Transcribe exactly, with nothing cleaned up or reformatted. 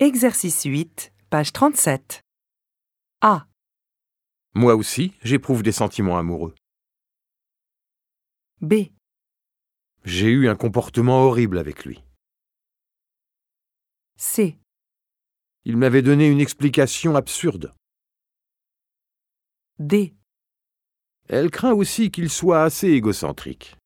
Exercice huit, page trente-sept. A. Moi aussi, j'éprouve des sentiments amoureux. B. J'ai eu un comportement horrible avec lui. C. Il m'avait donné une explication absurde. D. Elle craint aussi qu'il soit assez égocentrique.